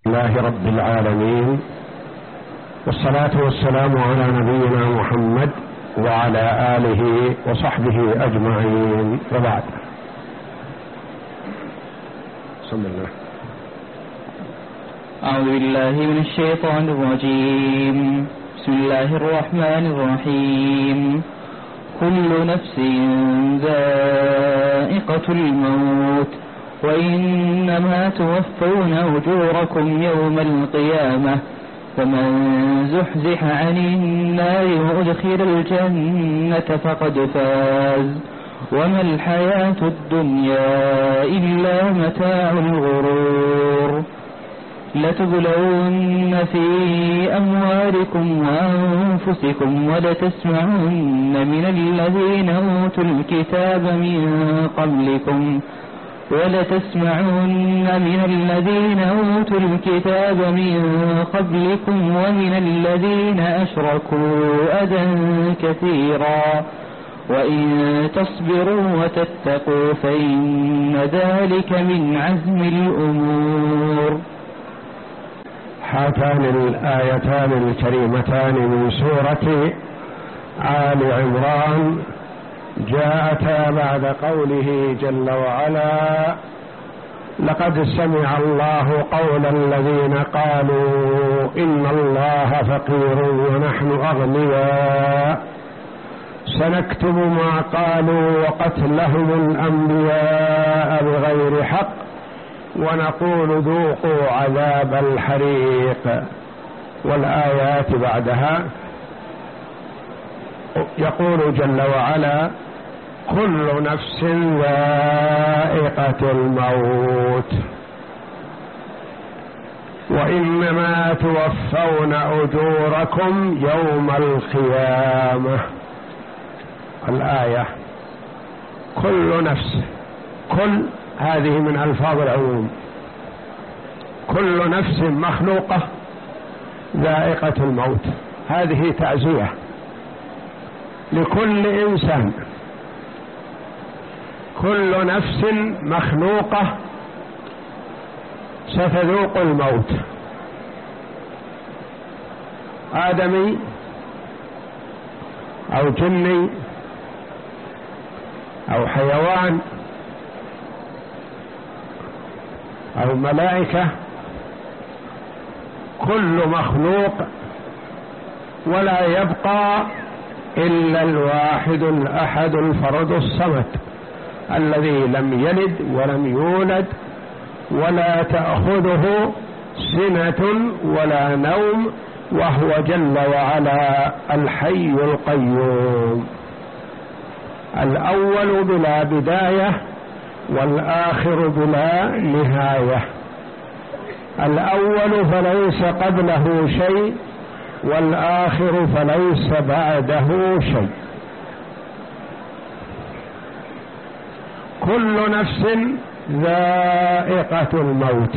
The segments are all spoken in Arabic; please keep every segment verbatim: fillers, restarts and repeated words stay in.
الله رب العالمين، والصلاة والسلام على نبينا محمد وعلى آله وصحبه أجمعين، وبعد. بسم الله. أعوذ بالله من الشيطان الرجيم. بسم الله الرحمن الرحيم. كل نفس ذائقة الموت وإنما توفون أجوركم يوم القيامة فمن زحزح عن النار وأدخل الجنة فقد فاز وما الحياة الدنيا إلا متاع الغرور. لتبلون في أموالكم وأنفسكم ولتسمعن من الذين أوتوا الكتاب من قبلكم ولتسمعن من الذين أوتوا الكتاب من قبلكم ومن الذين أشركوا أذى كثيرا وإن تصبروا وتتقوا فإن ذلك من عزم الأمور. هاتان الآيتان الكريمتان من سورة آل عمران جاءتا بعد قوله جل وعلا: لقد سمع الله قول الذين قالوا إن الله فقير ونحن أغنياء سنكتب ما قالوا وقتلهم الأنبياء بغير حق ونقول ذوقوا عذاب الحريق. والآيات بعدها يقول جل وعلا: كل نفس ذائقة الموت وإنما توفون أجوركم يوم القيامة. الآية كل نفس، كل هذه من ألفاظ العموم، كل نفس مخلوقة ذائقة الموت، هذه تعزية لكل إنسان. كل نفس مخلوقة ستذوق الموت، آدمي أو جني أو حيوان أو ملائكة، كل مخلوق، ولا يبقى إلا الواحد الأحد الفرد الصمد الذي لم يلد ولم يولد ولا تأخذه سنة ولا نوم، وهو جل وعلا الحي القيوم، الأول بلا بداية والآخر بلا نهاية، الأول فليس قبله شيء والآخر فليس بعده شيء. كل نفس ذائقة الموت.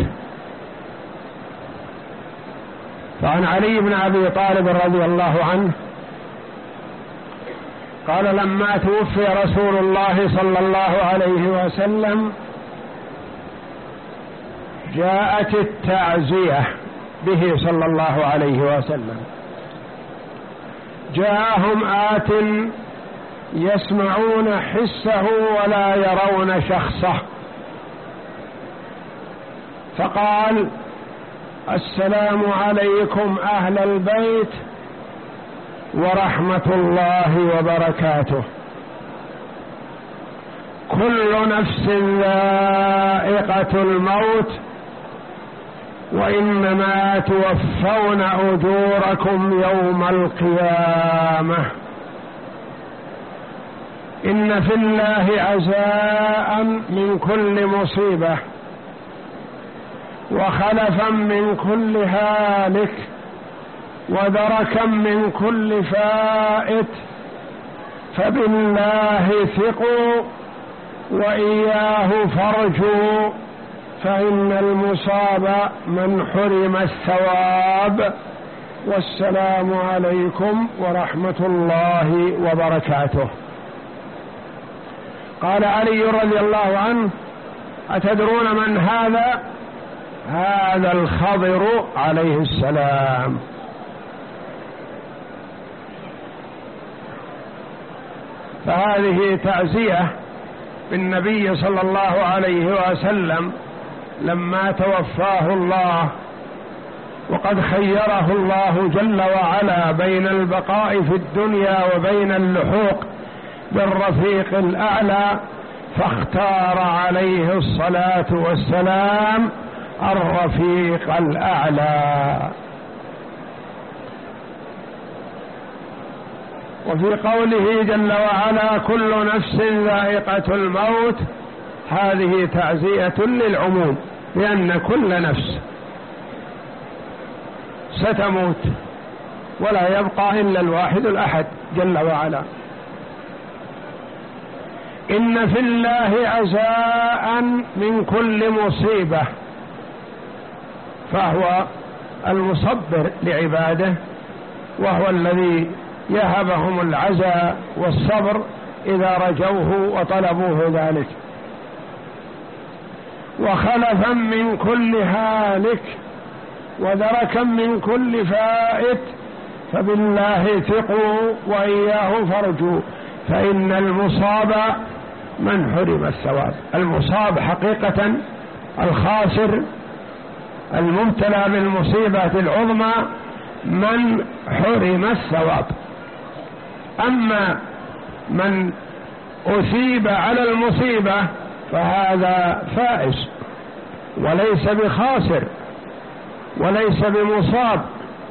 فعن علي بن أبي طالب رضي الله عنه قال: لما توفي رسول الله صلى الله عليه وسلم جاءت التعزية به صلى الله عليه وسلم، جاءهم آت يسمعون حسه ولا يرون شخصه، فقال: السلام عليكم أهل البيت ورحمة الله وبركاته. كل نفس ذائقة الموت وإنما توفون أجوركم يوم القيامة. إن في الله عزاء من كل مصيبة وخلفا من كل هالك ودركا من كل فائت، فبالله ثقوا وإياه فارجوا، فإن المصاب من حرم الثواب. والسلام عليكم ورحمة الله وبركاته. قال علي رضي الله عنه: أتدرون من هذا؟ هذا الخضر عليه السلام. فهذه تعزية بالنبي صلى الله عليه وسلم لما توفاه الله، وقد خيره الله جل وعلا بين البقاء في الدنيا وبين اللحوق بالرفيق الأعلى، فاختار عليه الصلاة والسلام الرفيق الأعلى. وفي قوله جل وعلا كل نفس ذائقة الموت، هذه تعزية للعموم، لأن كل نفس ستموت ولا يبقى إلا الواحد الأحد جل وعلا. إن في الله عزاء من كل مصيبة، فهو المصبر لعباده، وهو الذي يهبهم العزاء والصبر إذا رجوه وطلبوه ذلك. فخلفا من كل هالك ودركا من كل فائت، فبالله ثقوا وإياه فارجوا، فإن المصاب من حرم الثواب. المصاب حقيقة الخاسر المبتلى بالمصيبة العظمى من حرم الثواب. أما من أثيب على المصيبة فهذا فائز وليس بخاسر وليس بمصاب.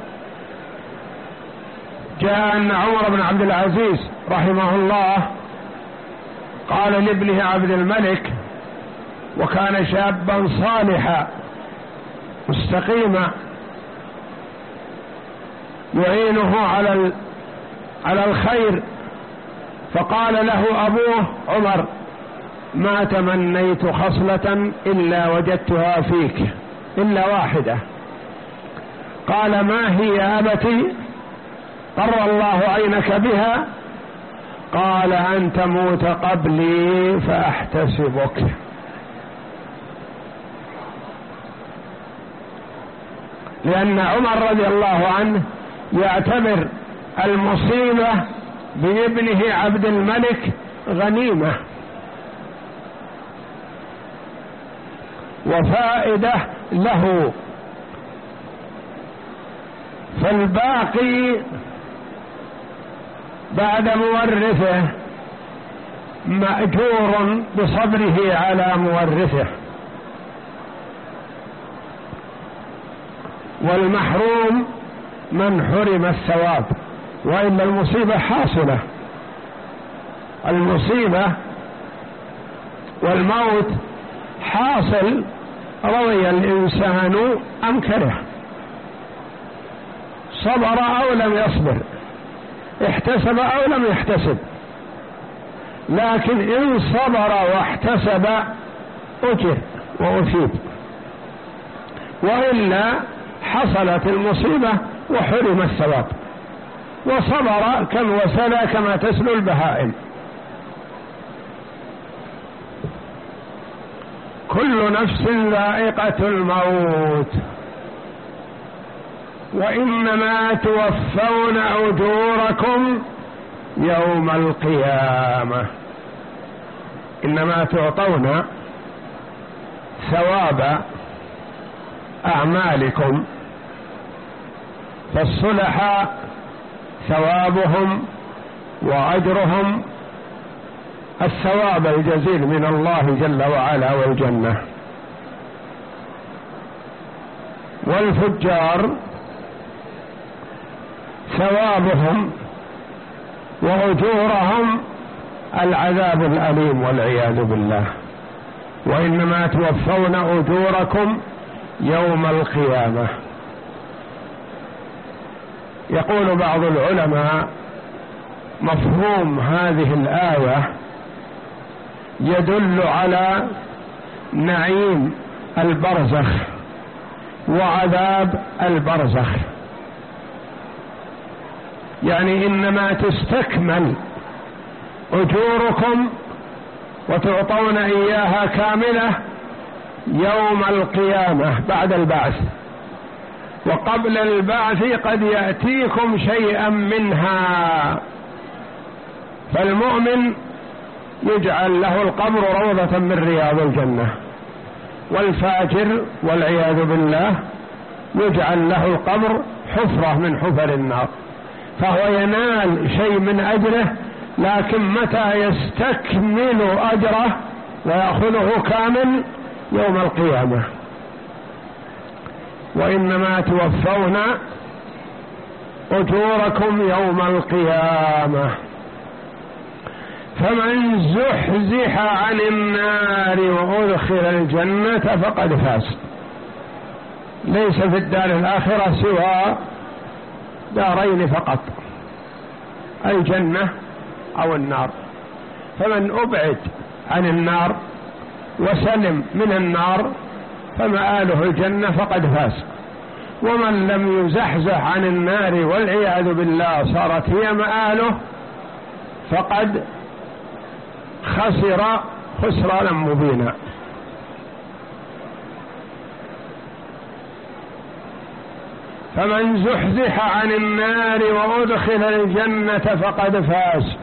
جاء أن عمر بن عبد العزيز رحمه الله قال لابنه عبد الملك، وكان شابا صالحا مستقيما يعينه على على الخير، فقال له أبوه عمر: ما تمنيت خصلة إلا وجدتها فيك إلا واحدة. قال: ما هي يا أبتي؟ قر الله عينك بها. قال: أن تموت قبلي فأحتسبك. لأن عمر رضي الله عنه يعتبر المصيبة بابنه عبد الملك غنيمة وفائدة له، فالباقي بعد مورثه مأجور بصبره على مورثه، والمحروم من حرم الثواب. وإلا المصيبة حاصلة، المصيبة والموت حاصل، رضي الإنسان أم كره، صبر أو لم يصبر، احتسب أو لم يحتسب. لكن إن صبر واحتسب أجر وأثيب، وإلا حصلت المصيبة وحرم الثواب، وصبر كم وسلى كما تسلو البهائم. كل نفس ذائقة الموت وإنما توفون أجوركم يوم القيامة. إنما تعطون ثواب أعمالكم، فالصلحاء ثوابهم وأجرهم الثواب الجزيل من الله جل وعلا والجنة، والفجار ثوابهم وأجورهم العذاب الأليم والعياذ بالله. وإنما توفون أجوركم يوم القيامة. يقول بعض العلماء: مفهوم هذه الآية يدل على نعيم البرزخ وعذاب البرزخ، يعني إنما تستكمل أجوركم وتعطون إياها كاملة يوم القيامة بعد البعث، وقبل البعث قد يأتيكم شيئا منها. فالمؤمن يجعل له القبر روضة من رياض الجنة، والفاجر والعياذ بالله يجعل له القبر حفرة من حفر النار، فهو ينال شيء من أجره، لكن متى يستكمل أجره ويأخذه كامل؟ يوم القيامة. وإنما توفون أجوركم يوم القيامة. فمن زحزح عن النار وأدخل الجنة فقد فاز. ليس في الدار الآخرة سوى دارين فقط، الجنة أو النار. فمن أبعد عن النار وسلم من النار فمآله الجنة فقد فاز. ومن لم يزحزح عن النار والعياذ بالله صارت هي مآله فقد خسر خسرانا مبينا. فمن زحزح عن النار وأدخل الجنة فقد فاز.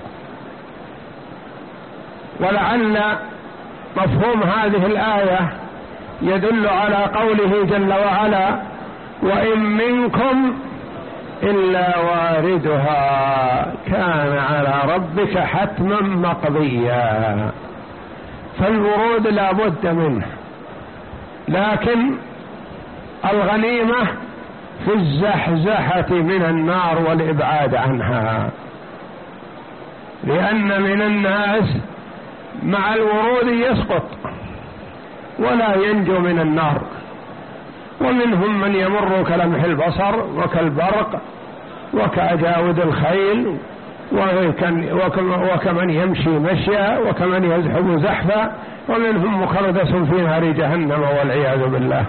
ولعل مفهوم هذه الآية يدل على قوله جل وعلا: وإن منكم إلا واردها كان على ربك حتما مقضيا. فالورود لا بد منه، لكن الغنيمة في الزحزحة من النار والإبعاد عنها، لأن من الناس مع الورود يسقط ولا ينجو من النار، ومنهم من يمر كلمح البصر وكالبرق وكأجاود الخيل، وكمن يمشي مشيا وكمن يزحف زحفا، ومنهم مخلدس في نار جهنم والعياذ بالله.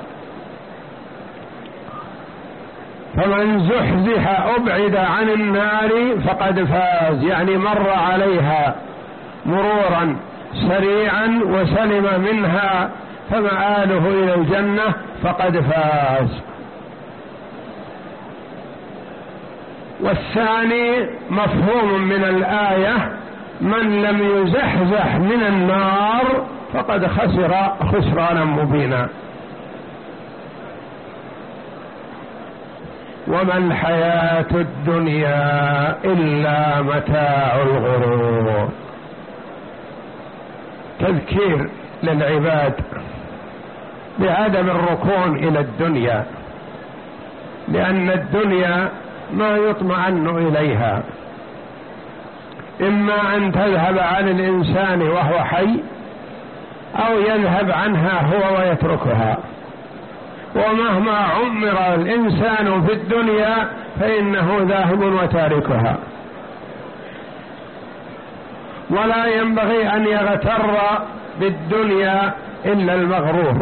فمن زحزح أبعد عن النار فقد فاز، يعني مر عليها مرورا سريعا وسلم منها فمآله إلى الجنة فقد فاز. والثاني مفهوم من الآية: من لم يزحزح من النار فقد خسر خسرانا مبينا. وما الحياة الدنيا إلا متاع الغرور. تذكير للعباد بعدم الركون إلى الدنيا، لأن الدنيا ما يطمئن إليها، إما أن تذهب عن الإنسان وهو حي، أو يذهب عنها هو ويتركها. ومهما عمر الإنسان في الدنيا فإنه ذاهب وتاركها. ولا ينبغي أن يغتر بالدنيا إلا المغرور،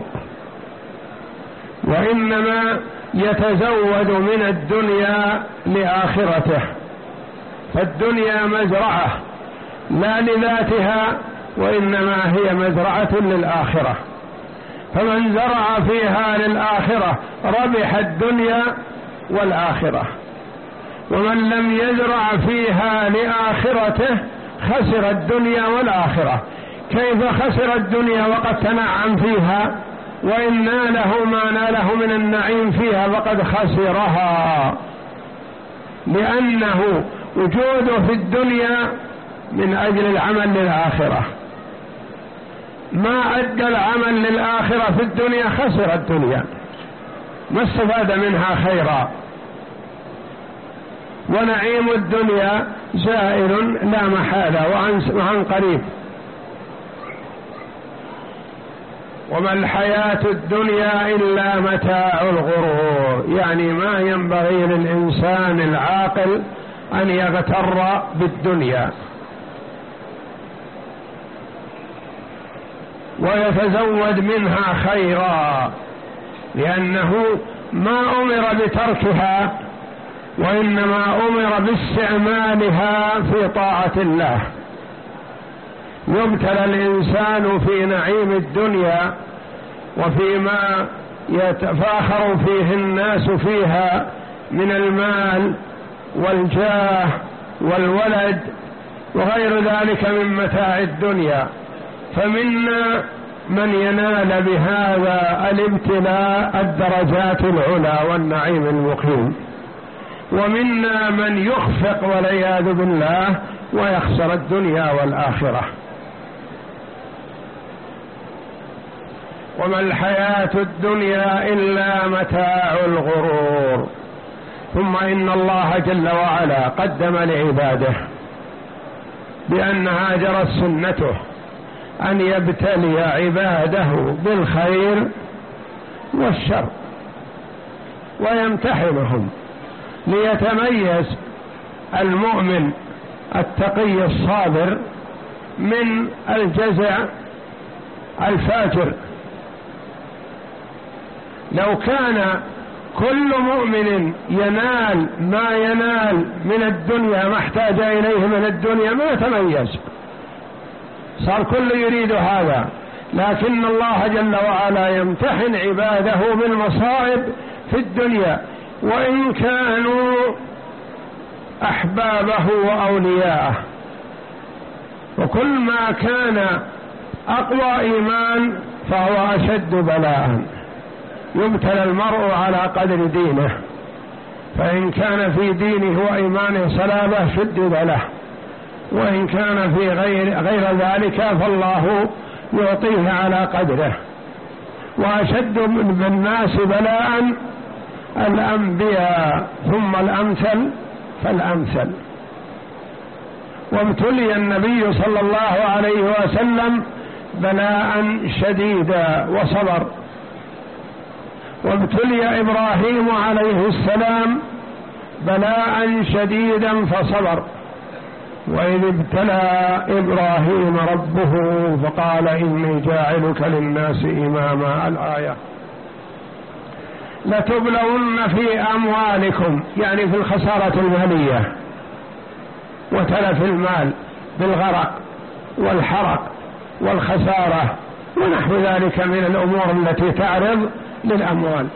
وإنما يتزود من الدنيا لآخرته. فالدنيا مزرعة لا لذاتها، وإنما هي مزرعة للآخرة. فمن زرع فيها للآخرة ربح الدنيا والآخرة، ومن لم يزرع فيها لآخرته خسر الدنيا والآخرة. كيف خسر الدنيا وقد تنعم فيها؟ وإن ناله ما ناله من النعيم فيها فقد خسرها، لأنه وجوده في الدنيا من أجل العمل للآخرة. ما أدى العمل للآخرة في الدنيا خسر الدنيا، ما استفاد منها خيرا. ونعيم الدنيا زائل لا محالة وعن قريب. وما الحياة الدنيا إلا متاع الغرور، يعني ما ينبغي للإنسان العاقل أن يغتر بالدنيا ويتزود منها خيرا، لأنه ما أمر بتركها، وإنما أمر باستعمالها في طاعة الله. يبتلى الإنسان في نعيم الدنيا وفيما يتفاخر فيه الناس فيها من المال والجاه والولد وغير ذلك من متاع الدنيا. فمنا من ينال بهذا الابتلاء الدرجات العلى والنعيم المقيم، ومنا من يخفق والعياذ بالله ويخسر الدنيا والآخرة. وما الحياة الدنيا إلا متاع الغرور. ثم إن الله جل وعلا قدم لعباده بأنها جرت سنته أن يبتلي عباده بالخير والشر ويمتحنهم ليتميز المؤمن التقي الصابر من الجزع الفاجر. لو كان كل مؤمن ينال ما ينال من الدنيا ما احتاج إليه من الدنيا ما تميز، صار كل يريد هذا. لكن الله جل وعلا يمتحن عباده بالمصائب في الدنيا وإن كانوا أحبابه وأولياءه. وكل ما كان أقوى إيمان فهو أشد بلاء. يبتلى المرء على قدر دينه، فإن كان في دينه وإيمانه صلابة شدد له، وإن كان في غير, غير ذلك فالله يعطيه على قدره. وأشد من الناس بلاء الأنبياء ثم الأمثل فالأمثل. وابتلي النبي صلى الله عليه وسلم بلاء شديدا وصبر، وابتلي إبراهيم عليه السلام بلاء شديدا فصبر. وإذ ابتلى إبراهيم ربه فقال إني جاعلك للناس إماما، الآية. لتبلون في أموالكم، يعني في الخسارة المالية وتلف المال بالغرق والحرق والخسارة ونحو ذلك من الأمور التي تعرض للأموال.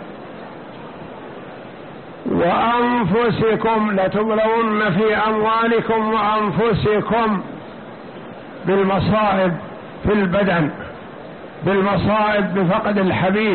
وأنفسكم، لتبلون في أموالكم وأنفسكم، بالمصائب في البدن، بالمصائب بفقد الحبيب،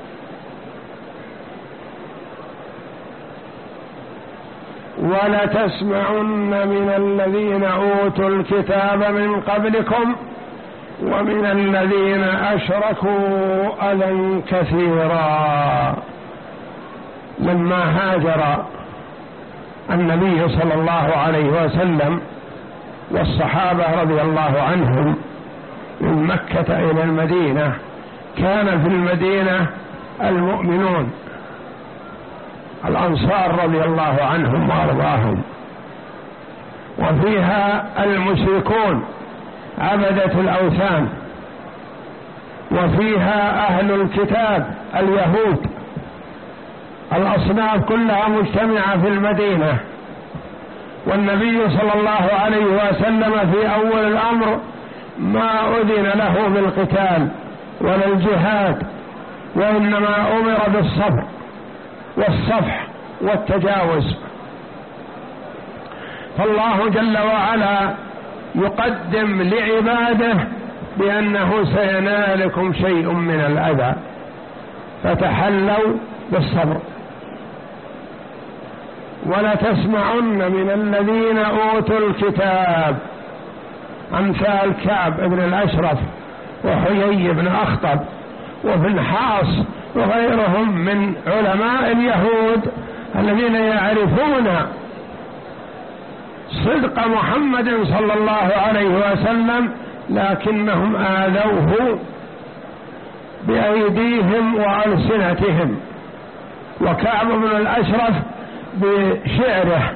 ولتسمعن من الذين أوتوا الكتاب من قبلكم ومن الذين أشركوا أذى كثيرا. لما هاجر النبي صلى الله عليه وسلم والصحابة رضي الله عنهم من مكة إلى المدينة، كان في المدينة المؤمنون الأنصار رضي الله عنهم وأرضاهم، وفيها المشركون عبدة الأوثان، وفيها أهل الكتاب اليهود. الأصناف كلها مجتمعة في المدينة. والنبي صلى الله عليه وسلم في أول الأمر ما أذن له بالقتال ولا الجهاد، وإنما أمر بالصبر والصفح والتجاوز. فالله جل وعلا يقدم لعباده بأنه سينالكم شيء من الأذى فتحلوا بالصبر. ولتسمعن من الذين أوتوا الكتاب، أمثال كعب بن الأشرف وحيي بن أخطب وابن حاص وغيرهم من علماء اليهود الذين يعرفون صدق محمد صلى الله عليه وسلم، لكنهم آذوه بأيديهم وألسنتهم. وكعب بن الأشرف بشعره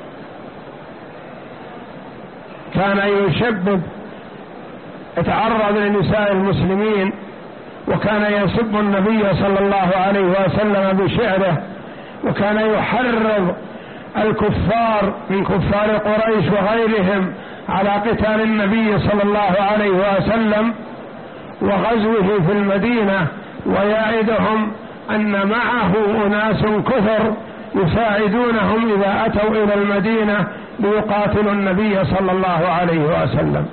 كان يشبب، اتعرض لنساء المسلمين وكان يسب النبي صلى الله عليه وسلم بشعره، وكان يحرض الكفار من كفار قريش وغيرهم على قتال النبي صلى الله عليه وسلم وغزوه في المدينة ويعدهم أن معه أناس كثر يساعدونهم إذا أتوا إلى المدينة ليقاتلوا النبي صلى الله عليه وسلم.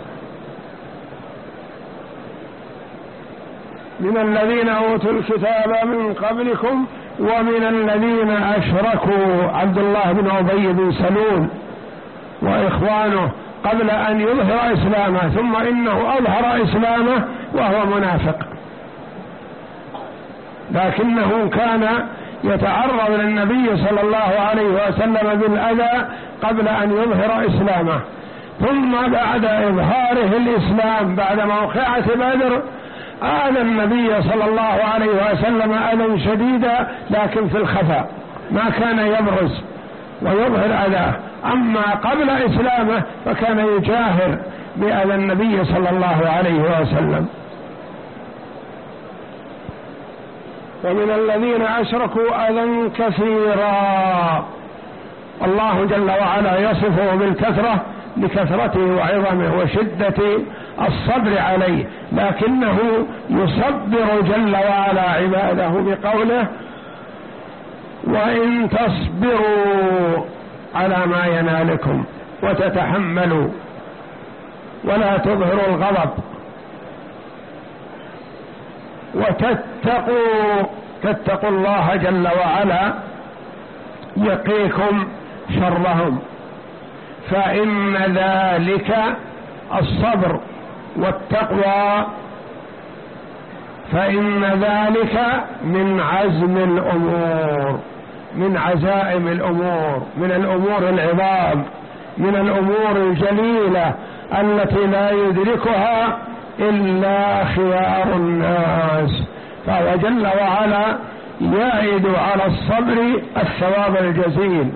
من الذين أوتوا الكتاب من قبلكم ومن الذين أشركوا، عبد الله بن أبي بن سلول وإخوانه قبل أن يظهر إسلامه، ثم إنه أظهر إسلامه وهو منافق، لكنه كان يتعرض للنبي صلى الله عليه وسلم بالأذى قبل أن يظهر إسلامه، ثم بعد إظهاره الإسلام بعد موقعة بدر آذى النبي صلى الله عليه وسلم أذى شديدا، لكن في الخفاء ما كان يبرز ويظهر أذاه. أما قبل إسلامه فكان يجاهر بأذى النبي صلى الله عليه وسلم. ومن الذين أشركوا أذى كثيرا، الله جل وعلا يصفه بالكثرة لكثرته وعظمه وشدة الصبر عليه، لكنه يصبر جل وعلا عباده بقوله: وإن تصبروا على ما ينالكم وتتحملوا ولا تظهروا الغضب وتتقوا تتقوا الله جل وعلا يقيكم شرهم، فإن ذلك الصبر والتقوى فإن ذلك من عزم الأمور، من عزائم الأمور، من الأمور العظام، من الأمور الجليلة التي لا يدركها إلا خيار الناس. فهو جل وعلا يعد على الصبر الثواب الجزيل: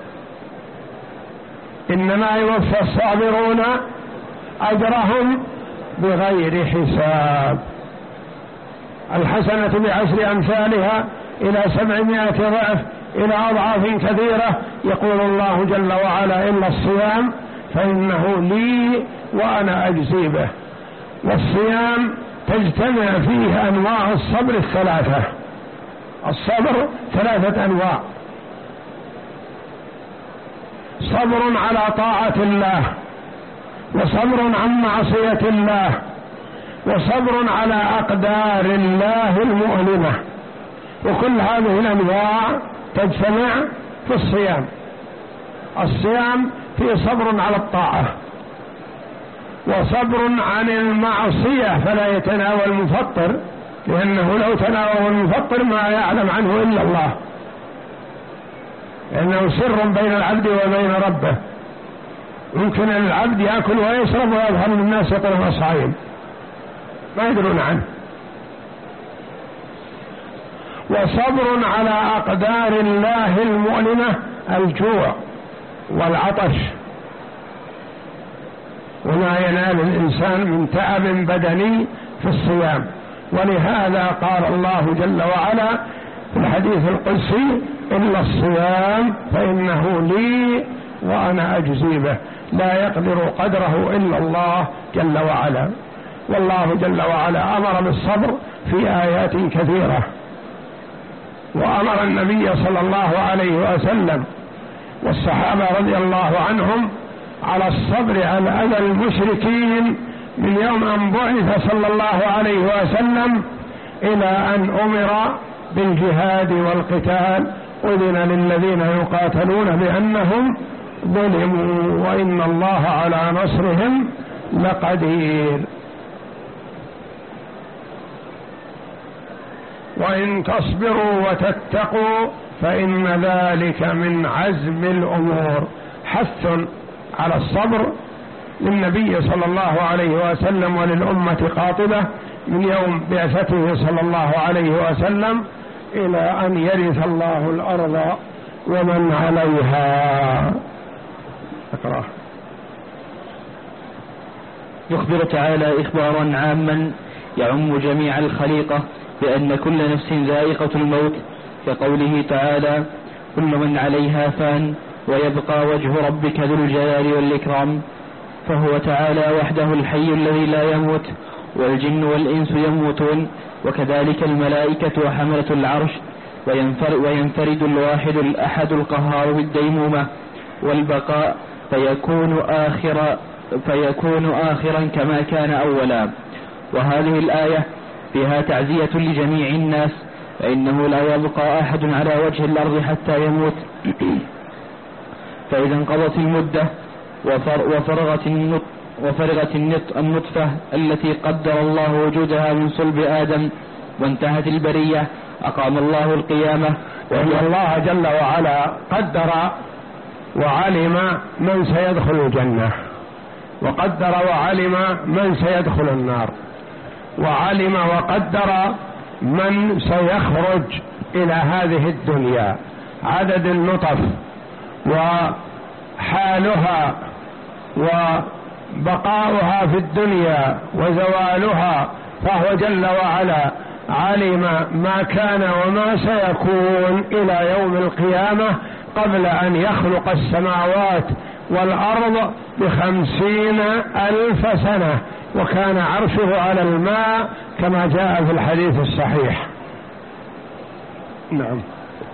إنما يوفى الصابرون أجرهم بغير حساب. الحسنة بعشر أمثالها إلى سبعمائة ضعف إلى أضعاف كثيرة. يقول الله جل وعلا: إلا الصيام فإنه لي وأنا أجزي به. والصيام تجتمع فيه أنواع الصبر الثلاثة. الصبر ثلاثة أنواع: صبر على طاعة الله، وصبر عن معصية الله، وصبر على أقدار الله المؤلمة. وكل هذه الأنواع تجتمع في الصيام. الصيام فيه صبر على الطاعة، وصبر عن المعصية فلا يتناول المفطر، لأنه لو تناول المفطر ما يعلم عنه إلا الله، لأنه سر بين العبد وبين ربه. يمكن العبد يأكل ويشرب ويظهر للناس يطلب صائم، ما يدرون عنه. وصبر على أقدار الله المؤلمة: الجوع والعطش وما ينال الإنسان من تعب بدني في الصيام. ولهذا قال الله جل وعلا في الحديث القدسي: إلا الصيام فإنه لي وأنا أجزي به. لا يقدر قدره إلا الله جل وعلا. والله جل وعلا أمر بالصبر في آيات كثيرة، وأمر النبي صلى الله عليه وسلم والصحابة رضي الله عنهم على الصبر على أذى المشركين من يوم أن بعث صلى الله عليه وسلم إلى أن أمر بالجهاد والقتال. أذن للذين يقاتلون بأنهم ظلموا وإن الله على نصرهم لقدير. وإن تصبروا وتتقوا فإن ذلك من عزم الأمور. حث على الصبر للنبي صلى الله عليه وسلم وللأمة قاطبة من يوم بعثته صلى الله عليه وسلم إلى أن يرث الله الأرض ومن عليها. أقرأ. يخبر تعالى إخبارا عاما يعم جميع الخليقة بأن كل نفس ذائقة الموت، كقوله تعالى: كل من عليها فان ويبقى وجه ربك ذو الجلال والإكرام. فهو تعالى وحده الحي الذي لا يموت، والجن والإنس يموتون، وكذلك الملائكة وحملة العرش، وينفرد الواحد الأحد القهار بالديمومة والبقاء، فيكون آخر فيكون آخرا كما كان أولا. وهذه الآية فيها تعزية لجميع الناس، فإنه لا يبقى أحد على وجه الأرض حتى يموت، فإذا انقضت المدة وفرغت وفرغت النطفة التي قدر الله وجودها من صلب آدم وانتهت البرية، أقام الله القيامة. وأن الله جل وعلا قدر وعلم من سيدخل الجنة، وقدر وعلم من سيدخل النار، وعلم وقدر من سيخرج إلى هذه الدنيا، عدد النطف وحالها وبقاؤها في الدنيا وزوالها، فهو جل وعلا علم ما كان وما سيكون إلى يوم القيامة قبل أن يخلق السماوات والأرض بخمسين ألف سنة، وكان عرشه على الماء كما جاء في الحديث الصحيح. نعم.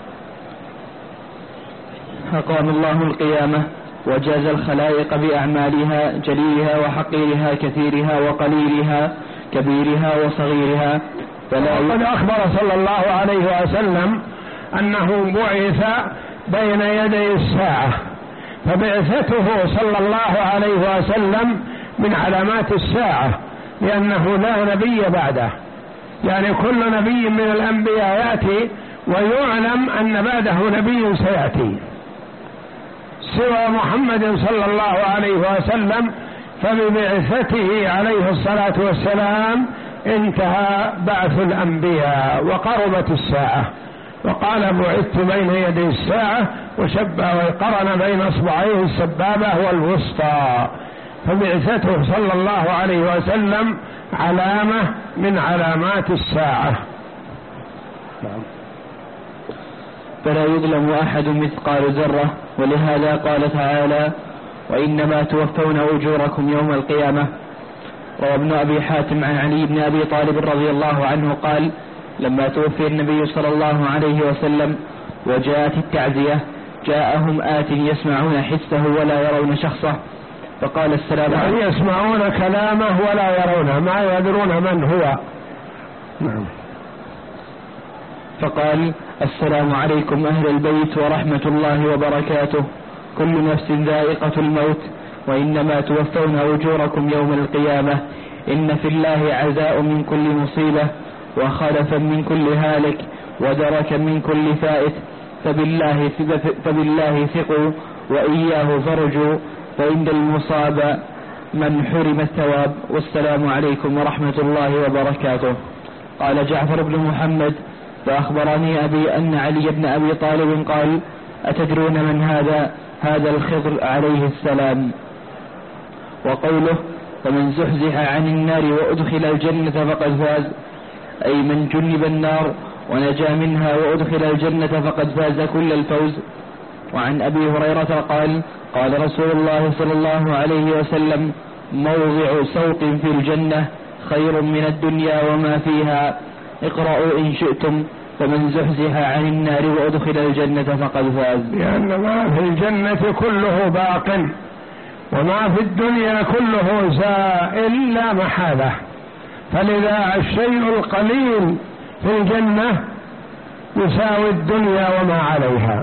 أقام الله القيامة وجاز الخلائق بأعمالها، جليلها وحقيرها، كثيرها وقليلها، كبيرها وصغيرها. وقد أخبر صلى الله عليه وسلم أنه بعث بين يدي الساعة، فبعثته صلى الله عليه وسلم من علامات الساعة، لأنه لا نبي بعده، يعني كل نبي من الأنبياء يأتي ويعلم أن بعده نبي سيأتي، سوى محمد صلى الله عليه وسلم فببعثته عليه الصلاة والسلام انتهى بعث الأنبياء وقربت الساعة. وقال بعثت بين يدي الساعة، وشبه وقرن بين أصبعيه السبابة والوسطى، فبعثته صلى الله عليه وسلم علامة من علامات الساعة. فلا يظلم أحد مثقال ذرة، ولهذا قال تعالى: وإنما توفون أجوركم يوم القيامة. روى ابن أبي حاتم عن علي بن أبي طالب رضي الله عنه قال: لما توفي النبي صلى الله عليه وسلم وجاءت التعزية جاءهم آت يسمعون حسه ولا يرون شخصه، فقال السلام عليكم، يعني يسمعون كلامه ولا يرونه، ما يدرون من هو. نعم. فقال: السلام عليكم أهل البيت ورحمة الله وبركاته، كل نفس ذائقة الموت، وإنما توفون أجوركم يوم القيامة، إن في الله عزاء من كل مصيبة، وخلفا من كل هالك، ودركا من كل فائت، فبالله, فبالله ثقوا وإياه فرجوا، فإن المصاب من حرم الثواب، والسلام عليكم ورحمة الله وبركاته. قال جعفر بن محمد: فأخبرني أبي أن علي بن أبي طالب قال: أتدرون من هذا؟ هذا الخضر عليه السلام. وقوله: فمن زحزح عن النار وأدخل الجنة فقد فاز، أي من جنب النار ونجا منها وأدخل الجنة فقد فاز كل الفوز. وعن أبي هريرة قال: قال رسول الله صلى الله عليه وسلم: موضع سوط في الجنة خير من الدنيا وما فيها، اقرأوا إن شئتم، فمن زحزح عن النار وأدخل الجنة فقد فاز. لأن ما في الجنة كله باق، وما في الدنيا كله زائل لا محالة، فلذا الشيء القليل في الجنة يساوي الدنيا وما عليها.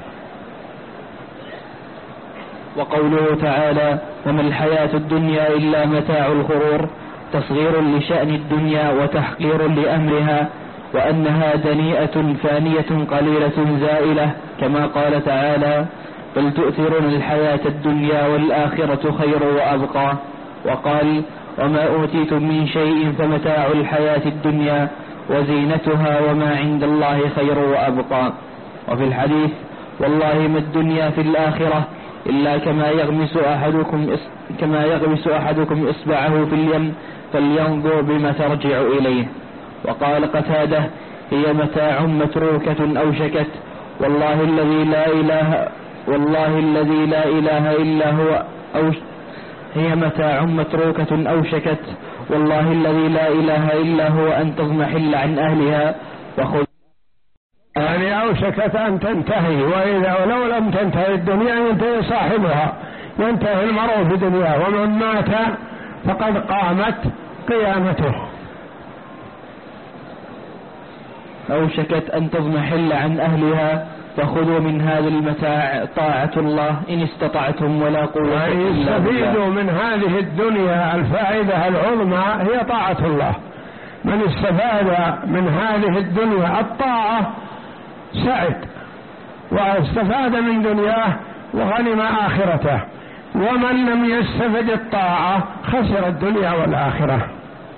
وقوله تعالى: وما الحياة الدنيا إلا متاع الغرور، تصغير لشأن الدنيا وتحقير لأمرها، وأنها دنيئة فانية قليلة زائلة، كما قال تعالى: بل تؤثرون الحياة الدنيا والآخرة خير وأبقى. وقال: وما أوتيتم من شيء فمتاع الحياة الدنيا وزينتها وما عند الله خير وأبقى. وفي الحديث: والله ما الدنيا في الآخرة إلا كما يغمس أحدكم كما يغمس أحدكم إصبعه في اليم فلينظر بما ترجع إليه. وقال قتادة: هي متاع متروكة أوشكت، والله الذي لا إله والله الذي لا إله إلا هو أوش هي متاع متروكة أوشكت، والله الذي لا إله إلا هو أن تضمحل عن أهلها وخذ. يعني أوشكت أن تنتهي، وإذا ولو لم تنتهي الدنيا ينتهي صاحبها، ينتهي المرء في دنياه، ومن مات فقد قامت قيامته. أوشكت أن تضمحل عن أهلها فخذوا من هذا المتاع طاعة الله إن استطعتم ولا قوة إلا بالله. يستفيدوا من هذه الدنيا الفائدة العظمى هي طاعة الله. من استفاد من هذه الدنيا الطاعة سعد واستفاد من دنياه وغنم آخرته، ومن لم يستفد الطاعة خسر الدنيا والآخرة.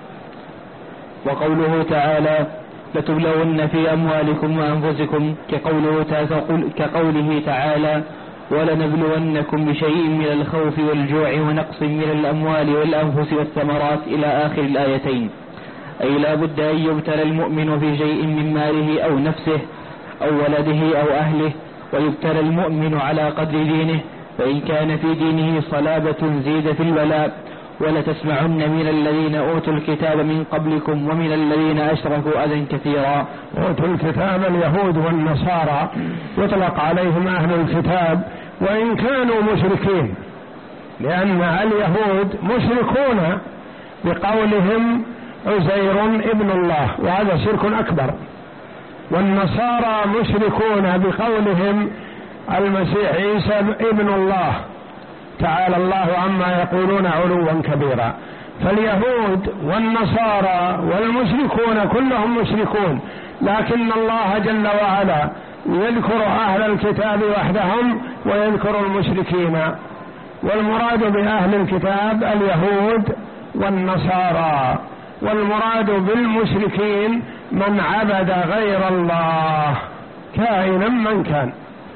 وقوله تعالى لتبلون في أموالكم وأنفسكم كقوله, كقوله تعالى ولنبلونكم بشيء من الخوف والجوع ونقص من الأموال والأنفس والثمرات إلى آخر الآيتين. أي لا بد أن يبتلى المؤمن في شيء من ماله أو نفسه أو ولده أو أهله، ويبتلى المؤمن على قدر دينه، فإن كان في دينه صلابة زيد في البلاء. ولتسمعن من الذين أوتوا الكتاب من قبلكم ومن الذين أشركوا أذى كثيرا. أوتوا الكتاب اليهود والنصارى يطلق عليهم أهل الكتاب وإن كانوا مشركين، لأن اليهود مشركون بقولهم عزير ابن الله وهذا شرك أكبر، والنصارى مشركون بقولهم المسيح عيسى ابن الله تعالى الله عما يقولون علوا كبيرا. فاليهود والنصارى والمشركون كلهم مشركون، لكن الله جل وعلا يذكر أهل الكتاب وحدهم ويذكر المشركين، والمراد بأهل الكتاب اليهود والنصارى، والمراد بالمشركين من عبد غير الله كائنا من كان.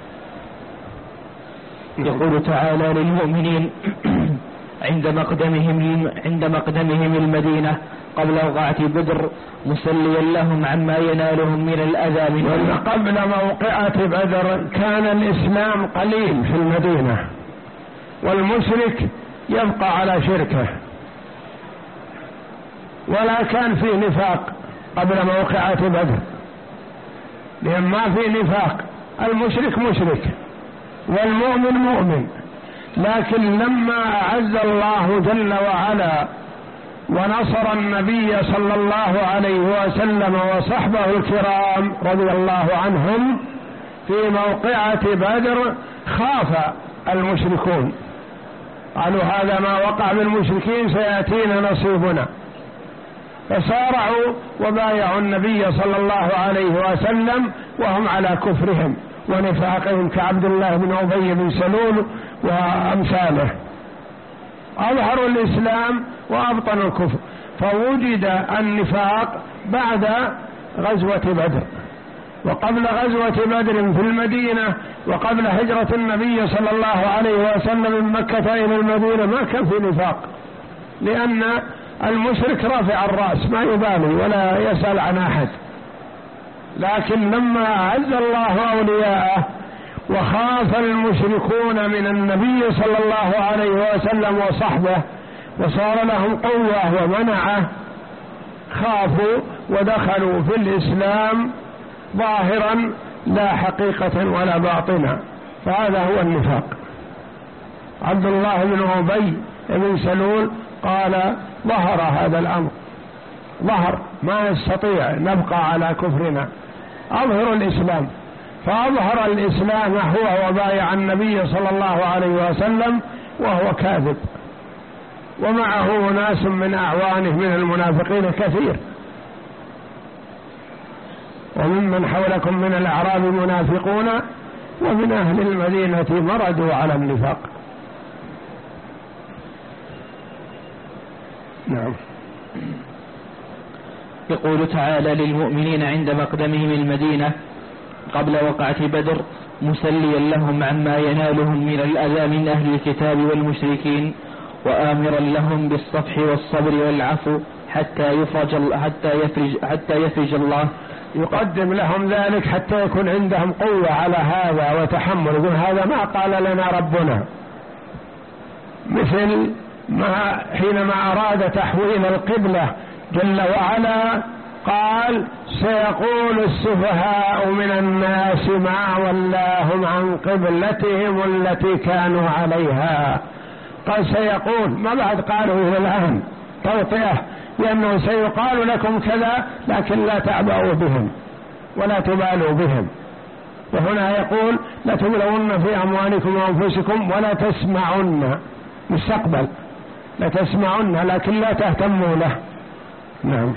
يقول تعالى للمؤمنين عند مقدمهم عند مقدمهم المدينة قبل وقعة بدر مسليا لهم عما ينالهم من الأذى منهم. قبل موقعة بدر كان الإسلام قليل في المدينة، والمشرك يبقى على شركه، ولا كان في نفاق قبل موقعة بدر، لأن ما في نفاق، المشرك مشرك والمؤمن مؤمن. لكن لما أعز الله جل وعلا ونصر النبي صلى الله عليه وسلم وصحبه الكرام رضي الله عنهم في موقعة بدر خاف المشركون، قالوا هذا ما وقع بالمشركين سيأتينا نصيبنا، فسارعوا وبايعوا النبي صلى الله عليه وسلم وهم على كفرهم ونفاقهم كعبد الله بن أبي بن سلول وأمثاله، أظهروا الإسلام وأبطنوا الكفر. فوجد النفاق بعد غزوة بدر، وقبل غزوة بدر في المدينة وقبل هجرة النبي صلى الله عليه وسلم من مكة إلى المدينة ما كان في نفاق، لأن المشرك رافع الرأس ما يبالي ولا يسأل عن أحد. لكن لما أعز الله أولياءه وخاف المشركون من النبي صلى الله عليه وسلم وصحبه وصار لهم قوة ومنعه، خافوا ودخلوا في الإسلام ظاهرا لا حقيقة ولا باطنا، فهذا هو النفاق. عبد الله بن أبي بن سلول قال ظهر هذا الأمر، ظهر ما نستطيع نبقى على كفرنا، أظهر الإسلام. فأظهر الإسلام هو وبايع النبي صلى الله عليه وسلم وهو كاذب، ومعه ناس من أعوانه من المنافقين كثير، وممن حولكم من الأعراب منافقون ومن أهل المدينة مردوا على النفاق. نعم. يقول تعالى للمؤمنين عند مقدمهم المدينة قبل وقعة بدر مسليا لهم عما ينالهم من الأذى من أهل الكتاب والمشركين، وآمرا لهم بالصفح والصبر والعفو حتى يفرج حتى يفرج حتى يفرج الله. يقدم لهم ذلك حتى يكون عندهم قوة على هذا وتحمل، يقول هذا ما قال لنا ربنا، مثل ما حينما أراد تحويل القبلة جل وعلا قال سيقول السفهاء من الناس ما ولاهم عن قبلتهم التي كانوا عليها. قال سيقول، ما بعد قالوا إلى الآن توطئة، لأنه سيقال لكم كذا لكن لا تعبأوا بهم ولا تبالوا بهم. وهنا يقول لتبلون في أموالكم وأنفسكم ولا تسمعن، مستقبل لتسمعن لكن لا تهتموا له. نعم.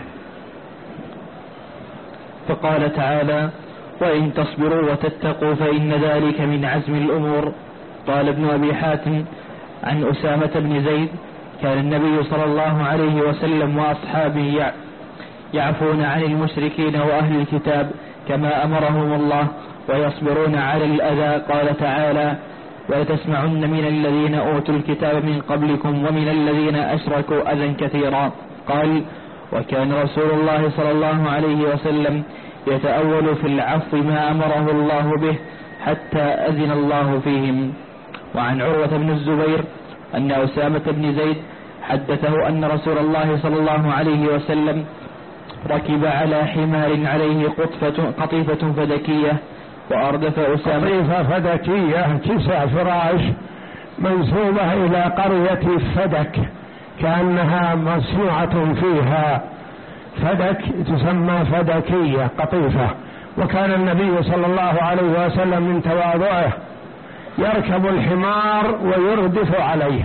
فقال تعالى وإن تصبروا وتتقوا فإن ذلك من عزم الأمور. قال ابن أبي حاتم عن أسامة بن زيد كان النبي صلى الله عليه وسلم وأصحابه يعفون عن المشركين وأهل الكتاب كما أمرهم الله ويصبرون على الأذى. قال تعالى ولتسمعن من الذين أوتوا الكتاب من قبلكم ومن الذين أشركوا أذى كثيرا. قال وكان رسول الله صلى الله عليه وسلم يتأول في العفو ما أمره الله به حتى أذن الله فيهم. وعن عروة بن الزبير أن أسامة بن زيد حدثه أن رسول الله صلى الله عليه وسلم ركب على حمار عليه قطفة قطيفة فدكية وأردف أسامة. قطيفة فدكية كساء فراش منسوبة إلى قرية فدك كأنها مصنوعة فيها فدك تسمى فدكية قطيفة. وكان النبي صلى الله عليه وسلم من تواضعه يركب الحمار ويردف عليه،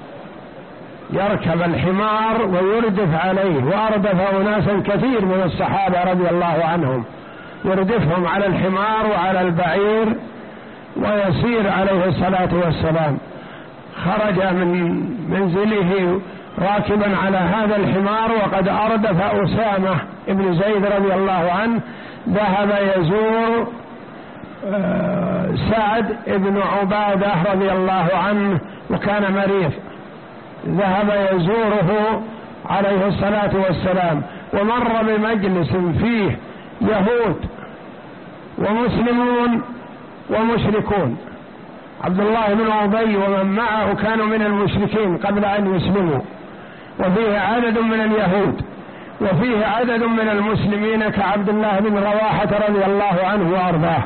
يركب الحمار ويردف عليه، وأردف أناسا كثير من الصحابة رضي الله عنهم يردفهم على الحمار وعلى البعير ويسير عليه الصلاة والسلام. خرج من منزله راكبا على هذا الحمار وقد أردف أسامة ابن زيد رضي الله عنه، ذهب يزور سعد ابن عبادة رضي الله عنه وكان مريض، ذهب يزوره عليه الصلاة والسلام، ومر بمجلس فيه يهود ومسلمون ومشركون. عبد الله بن أبي ومن معه كانوا من المشركين قبل أن يسلموا، وفيه عدد من اليهود وفيه عدد من المسلمين كعبد الله بن رواحة رضي الله عنه وأرضاه.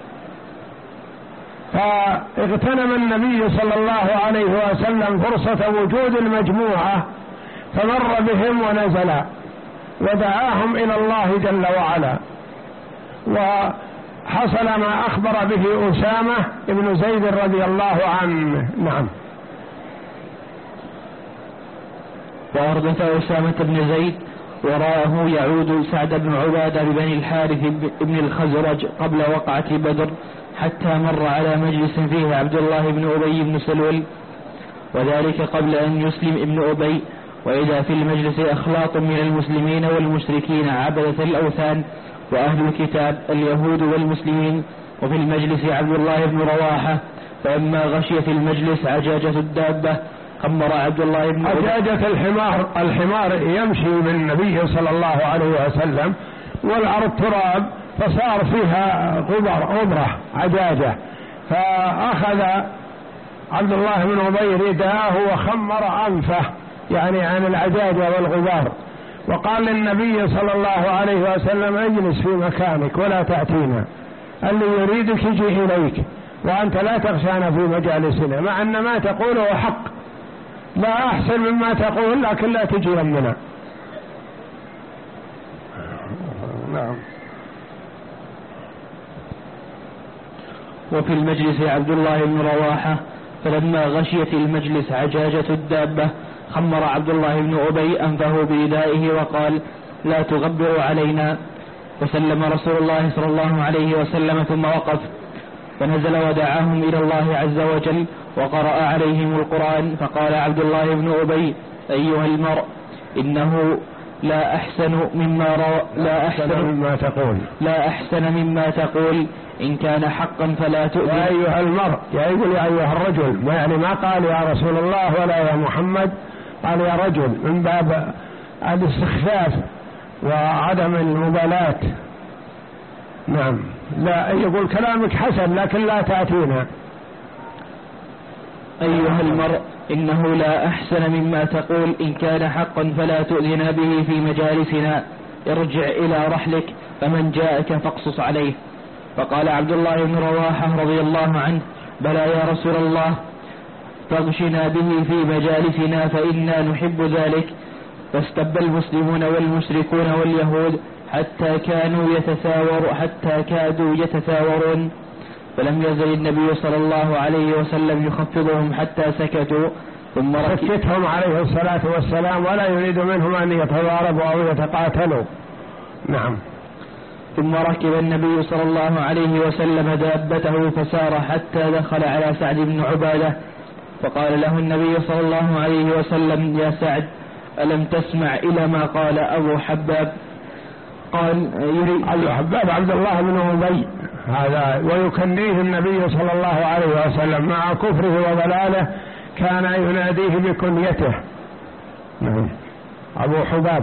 فاغتنم النبي صلى الله عليه وسلم فرصة وجود المجموعة فمر بهم ونزل ودعاهم إلى الله جل وعلا، وحصل ما أخبر به أسامة ابن زيد رضي الله عنه. نعم. وأردف أسامة بن زيد وراءه يعود سعد بن عبادة ببني الحارث بن الخزرج قبل وقعة بدر حتى مر على مجلس فيه عبد الله بن أبي بن سلول، وذلك قبل أن يسلم ابن أبي. وإذا في المجلس أخلاط من المسلمين والمشركين عبدة الأوثان وأهل الكتاب اليهود والمسلمين، وفي المجلس عبد الله بن رواحة. فلما غشي في المجلس عجاجة الدابة خمر عبد الله بن أبي. عجاجة الحمار، الحمار يمشي من النبي صلى الله عليه وسلم والأرض تراب فصار فيها غبر غبرة عجاجة، فأخذ عبد الله بن أبي رداءه وخمر أنفه يعني عن العجاجة والغبار، وقال للنبي صلى الله عليه وسلم اجلس في مكانك ولا تأتينا، اللي يريدك يجي إليك وأنت لا تغشانا في مجالسنا، مع أن ما تقوله حق، لا أحسن مما تقول لكن لا تجي يمنا. نعم. وفي المجلس عبد الله بن رواحة. فلما غشيت المجلس عجاجة الدابة خمر عبد الله بن أبي أنفه بردائه وقال لا تغبروا علينا. فسلم رسول الله صلى الله عليه وسلم ثم وقف فنزل ودعاهم إلى الله عز وجل وقرأ عليهم القرآن. فقال عبد الله بن أبي أيها المرء إنه لا أحسن مما رو... لا أحسن مما تقول لا أحسن مما تقول إن كان حقا فلا تؤذي. يا أيها المرء، يا يقول يا أيها الرجل، ما يعني ما قال يا رسول الله ولا يا محمد، قال يا رجل من باب الاستخفاف وعدم المبالاة. نعم. لا يقول كلامك حسن لكن لا تأتينا. أيها المرء إنه لا أحسن مما تقول، إن كان حقا فلا تؤذنا به في مجالسنا، ارجع إلى رحلك فمن جاءك فاقصص عليه. فقال عبد الله بن رواحة رضي الله عنه: بلى يا رسول الله، فاغشنا به في مجالسنا فإنا نحب ذلك. فاستب المسلمون والمشركون واليهود حتى كانوا يتثاور حتى كادوا يتثاورون، فلم يزل النبي صلى الله عليه وسلم يخفضهم حتى سكتوا، ثم سكتهم عليه الصلاة والسلام ولا يريد منهم أن يتضاربوا أو يتقاتلوا. نعم. ثم ركب النبي صلى الله عليه وسلم دابته فسار حتى دخل على سعد بن عبادة، فقال له النبي صلى الله عليه وسلم: يا سعد، ألم تسمع إلى ما قال أبو حباب؟ قال: يريد أبو حباب عبد الله بن أبي هذا، ويكنيه النبي صلى الله عليه وسلم مع كفره وضلاله كان يناديه بكنيته. نعم. أبو حباب.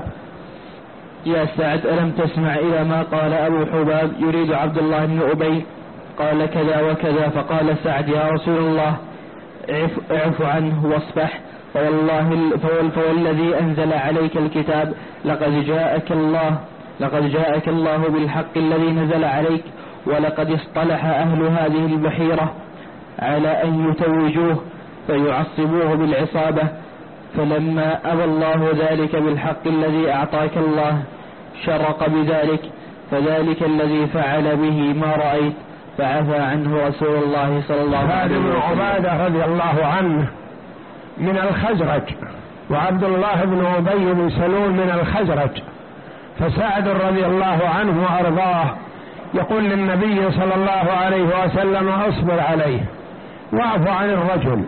يا سعد، ألم تسمع إلى ما قال أبو حباب؟ يريد عبد الله بن أبي. قال: كذا وكذا. فقال سعد: يا رسول الله، اعف عنه واصفح، فوالله فوالذي أنزل عليك الكتاب لقد جاءك الله لقد جاءك الله بالحق الذي نزل عليك، ولقد اصطلح أهل هذه البحيرة على أن يتوجوه فيعصبوه بالعصابة، فلما أبى الله ذلك بالحق الذي أعطاك الله شرق بذلك، فذلك الذي فعل به ما رأيت، فعفى عنه رسول الله صلى الله عليه وسلم. سعد بن عبادة رضي الله عنه من الخزرج، وعبد الله بن أبي بن سلول من الخزرج، فسعد رضي الله عنه وأرضاه يقول للنبي صلى الله عليه وسلم: اصبر عليه واعف عن الرجل.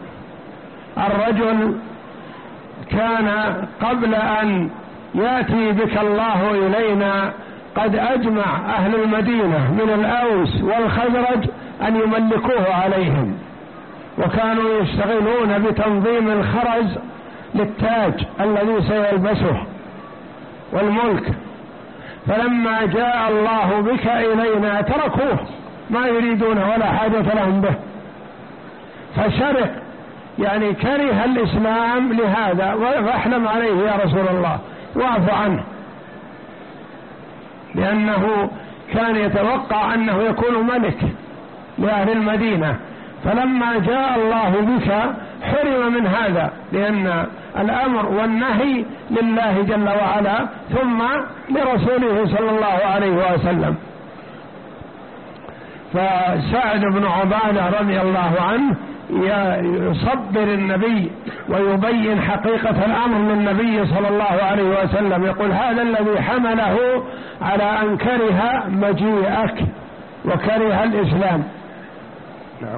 الرجل كان قبل أن يأتي بك الله إلينا قد أجمع أهل المدينة من الأوس والخزرج أن يملكوه عليهم، وكانوا يشتغلون بتنظيم الخرز للتاج الذي سيلبسه والملك، فلما جاء الله بك إلينا تركوه، ما يريدون ولا حاجة لهم به، فشرق يعني كره الإسلام لهذا، فاحلم عليه يا رسول الله واعف عنه، لأنه كان يتوقع أنه يكون ملك لأهل المدينة، فلما جاء الله بك حرم من هذا، لأن الأمر والنهي لله جل وعلا ثم لرسوله صلى الله عليه وسلم. فسعد بن عبادة رضي الله عنه يصبر النبي ويبين حقيقة الأمر للنبي صلى الله عليه وسلم، يقول: هذا الذي حمله على أن كره مجيئك وكره الإسلام. نعم.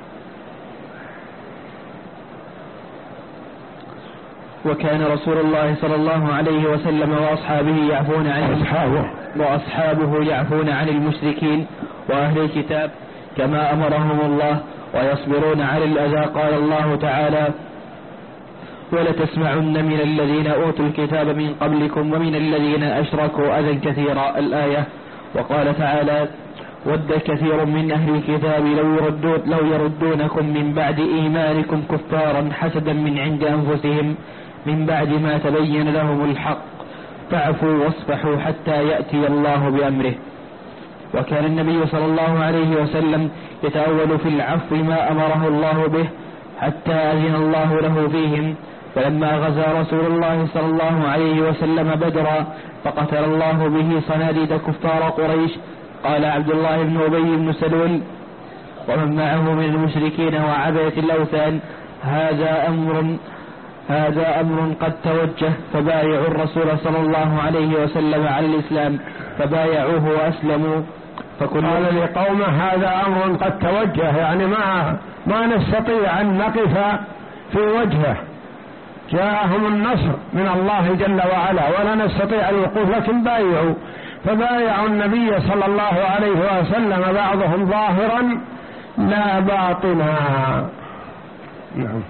وكان رسول الله صلى الله عليه وسلم وأصحابه يعفون عن أصحابه وأصحابه يعفون عن المشركين وأهل الكتاب كما أمرهم الله، ويصبرون على الأذى. قال الله تعالى: ولتسمعن من الذين أوتوا الكتاب من قبلكم ومن الذين أشركوا أذى كثيرا، الآية. وقال تعالى: ود كثير من أهل الكتاب لو, يردون لو يردونكم من بعد إيمانكم كفارا حسدا من عند أنفسهم من بعد ما تبين لهم الحق، فاعفوا واصفحوا حتى يأتي الله بأمره. وكان النبي صلى الله عليه وسلم يتأول في العفو ما أمره الله به حتى أذن الله له فيهم، فلما غزا رسول الله صلى الله عليه وسلم بدرا فقتل الله به صناديد كفار قريش، قال عبد الله بن أبي بن سلول ومن معه من المشركين وعبدة الأوثان: هذا أمر هذا أمر قد توجه، فبايعوا الرسول صلى الله عليه وسلم على الإسلام، فبايعوه وأسلموا. فقال لقومه: هذا أمر قد توجه، يعني ما ما نستطيع أن نقف في وجهه، جاءهم النصر من الله جل وعلا ولا نستطيع الوقوف، لكن بايعوا، فبايعوا النبي صلى الله عليه وسلم بعضهم ظاهرا لا باطنا. نعم.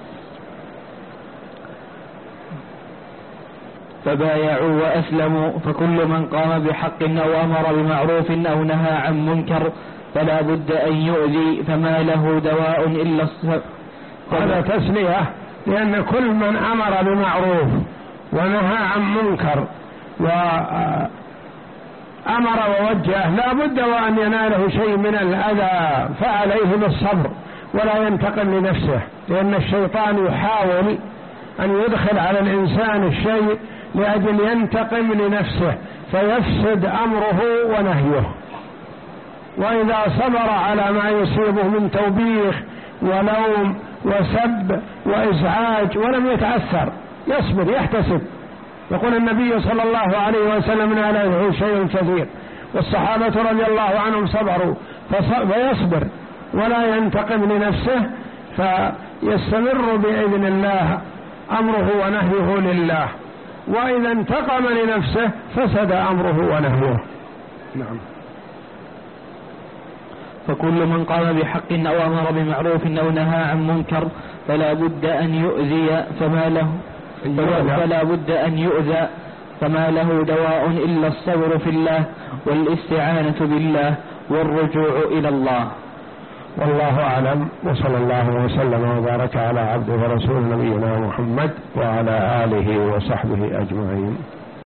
فبايعوا وأسلموا، فكل من قام بحق أو أمر بمعروف أو نهى عن منكر فلا بد أن يؤذي، فما له دواء إلا الصبر. هذا تسلية لأن كل من أمر بمعروف ونهى عن منكر وأمر ووجه لا بد وأن يناله شيء من الأذى، فعليه بالصبر ولا ينتقم لنفسه، لأن الشيطان يحاول أن يدخل على الإنسان الشيء لأجل ينتقم لنفسه فيفسد أمره ونهيه. وإذا صبر على ما يصيبه من توبيخ ولوم وسب وإزعاج ولم يتأثر يصبر يحتسب. يقول النبي صلى الله عليه وسلم: لا يدعو شيء كثير، والصحابة رضي الله عنهم صبروا فيصبر ولا ينتقم لنفسه، فيستمر بإذن الله أمره ونهيه لله، وإذا انتقم لنفسه فسد أمره ونهيه. نعم. فكل من قام بحق أو أمر بمعروف أو نهى عن منكر فلا بد أن يؤذي فما له فلا بد أن يؤذى فما له دواء إلا الصبر في الله والاستعانة بالله والرجوع إلى الله. والله أعلم، وصلى الله وسلم وبارك على عبده ورسول نبينا محمد وعلى آله وصحبه أجمعين.